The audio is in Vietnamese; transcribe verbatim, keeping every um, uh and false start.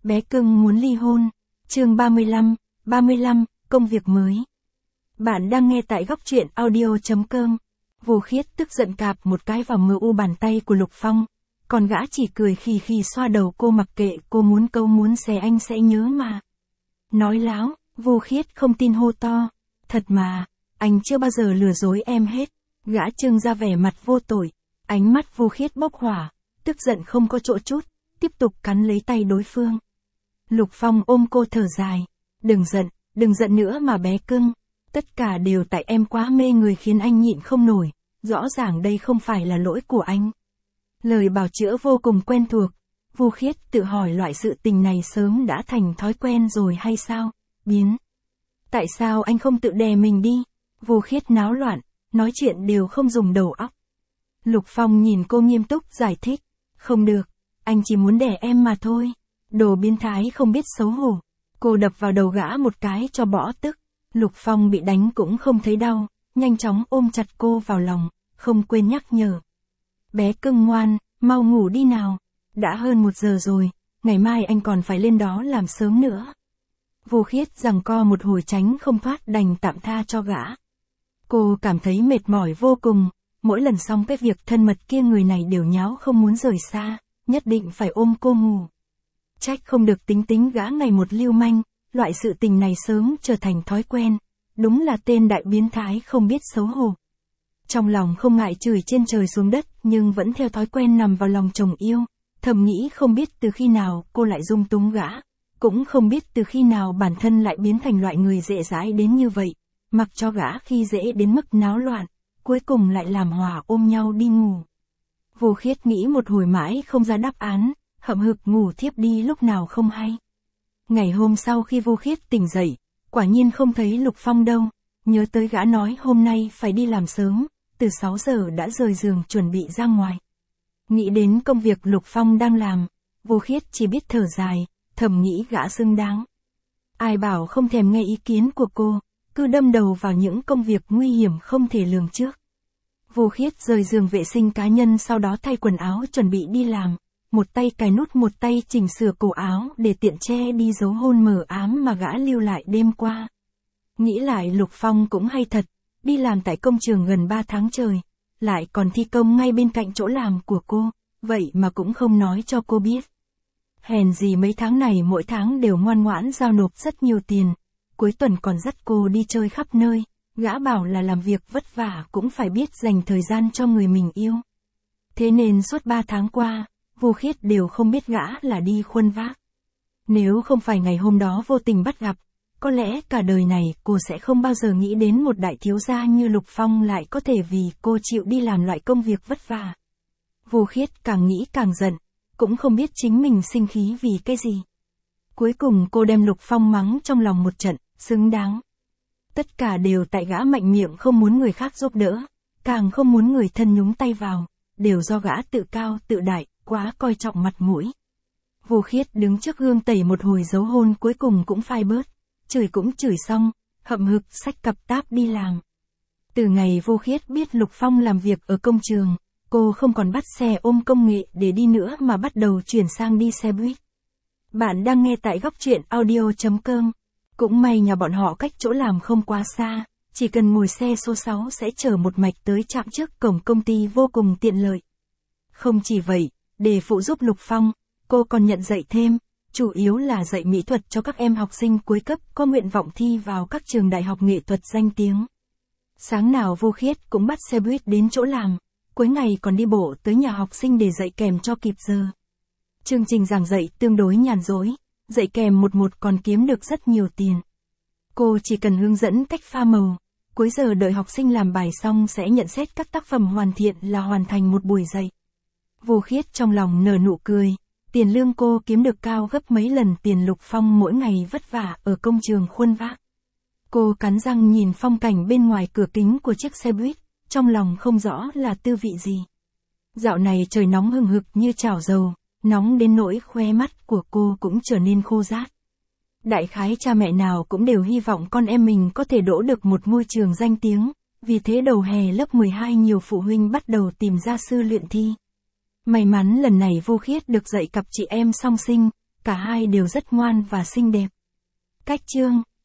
Bé cưng muốn ly hôn. Chương ba mươi lăm, ba mươi lăm, công việc mới. Bạn đang nghe tại góc truyện audio chấm com. Vô Khiết tức giận cạp một cái vào mờ u bàn tay của Lục Phong, còn gã chỉ cười khì khì xoa đầu cô, mặc kệ cô muốn câu muốn xé anh sẽ nhớ mà. Nói láo, Vô Khiết không tin hô to. Thật mà, anh chưa bao giờ lừa dối em hết. Gã trưng ra vẻ mặt vô tội, ánh mắt Vô Khiết bốc hỏa, tức giận không có chỗ chút, tiếp tục cắn lấy tay đối phương. Lục Phong ôm cô thở dài. Đừng giận, đừng giận nữa mà bé cưng. Tất cả đều tại em quá mê người khiến anh nhịn không nổi. Rõ ràng đây không phải là lỗi của anh. Lời bào chữa vô cùng quen thuộc. Vô Khiết tự hỏi loại sự tình này sớm đã thành thói quen rồi hay sao? Biến. Tại sao anh không tự đè mình đi? Vô Khiết náo loạn, nói chuyện đều không dùng đầu óc. Lục Phong nhìn cô nghiêm túc giải thích. Không được, anh chỉ muốn đè em mà thôi. Đồ biến thái không biết xấu hổ. Cô đập vào đầu gã một cái cho bỏ tức. Lục Phong bị đánh cũng không thấy đau, nhanh chóng ôm chặt cô vào lòng, không quên nhắc nhở. Bé cưng ngoan, mau ngủ đi nào. Đã hơn một giờ rồi, ngày mai anh còn phải lên đó làm sớm nữa. Vô Khiết giằng co một hồi tránh không thoát đành tạm tha cho gã. Cô cảm thấy mệt mỏi vô cùng, mỗi lần xong cái việc thân mật kia người này đều nháo không muốn rời xa, nhất định phải ôm cô ngủ. Trách không được tính tính gã ngày một lưu manh, loại sự tình này sớm trở thành thói quen, đúng là tên đại biến thái không biết xấu hổ. Trong lòng không ngại chửi trên trời xuống đất nhưng vẫn theo thói quen nằm vào lòng chồng yêu, thầm nghĩ không biết từ khi nào cô lại dung túng gã, cũng không biết từ khi nào bản thân lại biến thành loại người dễ dãi đến như vậy, mặc cho gã khi dễ đến mức náo loạn, cuối cùng lại làm hòa ôm nhau đi ngủ. Vô Khiết nghĩ một hồi mãi không ra đáp án, hậm hực ngủ thiếp đi lúc nào không hay. Ngày hôm sau khi Vô Khiết tỉnh dậy, quả nhiên không thấy Lục Phong đâu, nhớ tới gã nói hôm nay phải đi làm sớm, từ sáu giờ đã rời giường chuẩn bị ra ngoài. Nghĩ đến công việc Lục Phong đang làm, Vô Khiết chỉ biết thở dài, thầm nghĩ gã xứng đáng. Ai bảo không thèm nghe ý kiến của cô, cứ đâm đầu vào những công việc nguy hiểm không thể lường trước. Vô Khiết rời giường vệ sinh cá nhân, sau đó thay quần áo chuẩn bị đi làm, một tay cài nút một tay chỉnh sửa cổ áo để tiện che đi dấu hôn mờ ám mà gã lưu lại đêm qua. Nghĩ lại Lục Phong cũng hay thật, đi làm tại công trường gần ba tháng trời, lại còn thi công ngay bên cạnh chỗ làm của cô, vậy mà cũng không nói cho cô biết. Hèn gì mấy tháng này mỗi tháng đều ngoan ngoãn giao nộp rất nhiều tiền, cuối tuần còn dắt cô đi chơi khắp nơi, gã bảo là làm việc vất vả cũng phải biết dành thời gian cho người mình yêu. Thế nên suốt ba tháng qua, Vô Khiết đều không biết gã là đi khuân vác. Nếu không phải ngày hôm đó vô tình bắt gặp, có lẽ cả đời này cô sẽ không bao giờ nghĩ đến một đại thiếu gia như Lục Phong lại có thể vì cô chịu đi làm loại công việc vất vả. Vô Khiết càng nghĩ càng giận, cũng không biết chính mình sinh khí vì cái gì. Cuối cùng cô đem Lục Phong mắng trong lòng một trận, xứng đáng. Tất cả đều tại gã mạnh miệng không muốn người khác giúp đỡ, càng không muốn người thân nhúng tay vào, đều do gã tự cao tự đại, quá coi trọng mặt mũi. Vô Khiết đứng trước gương tẩy một hồi dấu hôn cuối cùng cũng phai bớt, chửi cũng chửi xong, hậm hực xách cặp táp đi làm. Từ ngày Vô Khiết biết Lục Phong làm việc ở công trường, cô không còn bắt xe ôm công nghệ để đi nữa mà bắt đầu chuyển sang đi xe buýt. Bạn đang nghe tại góc truyện audio chấm com. Cũng may nhà bọn họ cách chỗ làm không quá xa, chỉ cần ngồi xe số sáu sẽ chở một mạch tới trạm trước cổng công ty vô cùng tiện lợi. Không chỉ vậy, để phụ giúp Lục Phong, cô còn nhận dạy thêm, chủ yếu là dạy mỹ thuật cho các em học sinh cuối cấp có nguyện vọng thi vào các trường đại học nghệ thuật danh tiếng. Sáng nào Vô Khiết cũng bắt xe buýt đến chỗ làm, cuối ngày còn đi bộ tới nhà học sinh để dạy kèm cho kịp giờ. Chương trình giảng dạy tương đối nhàn rỗi, dạy kèm một một còn kiếm được rất nhiều tiền. Cô chỉ cần hướng dẫn cách pha màu, cuối giờ đợi học sinh làm bài xong sẽ nhận xét các tác phẩm hoàn thiện là hoàn thành một buổi dạy. Vô Khiết trong lòng nở nụ cười, tiền lương cô kiếm được cao gấp mấy lần tiền Lục Phong mỗi ngày vất vả ở công trường khuân vác. Cô cắn răng nhìn phong cảnh bên ngoài cửa kính của chiếc xe buýt, trong lòng không rõ là tư vị gì. Dạo này trời nóng hừng hực như chảo dầu, nóng đến nỗi khóe mắt của cô cũng trở nên khô rát. Đại khái cha mẹ nào cũng đều hy vọng con em mình có thể đỗ được một ngôi trường danh tiếng, vì thế đầu hè lớp mười hai nhiều phụ huynh bắt đầu tìm gia sư luyện thi. May mắn lần này Vô Khiết được dạy cặp chị em song sinh, cả hai đều rất ngoan và xinh đẹp. Cách chương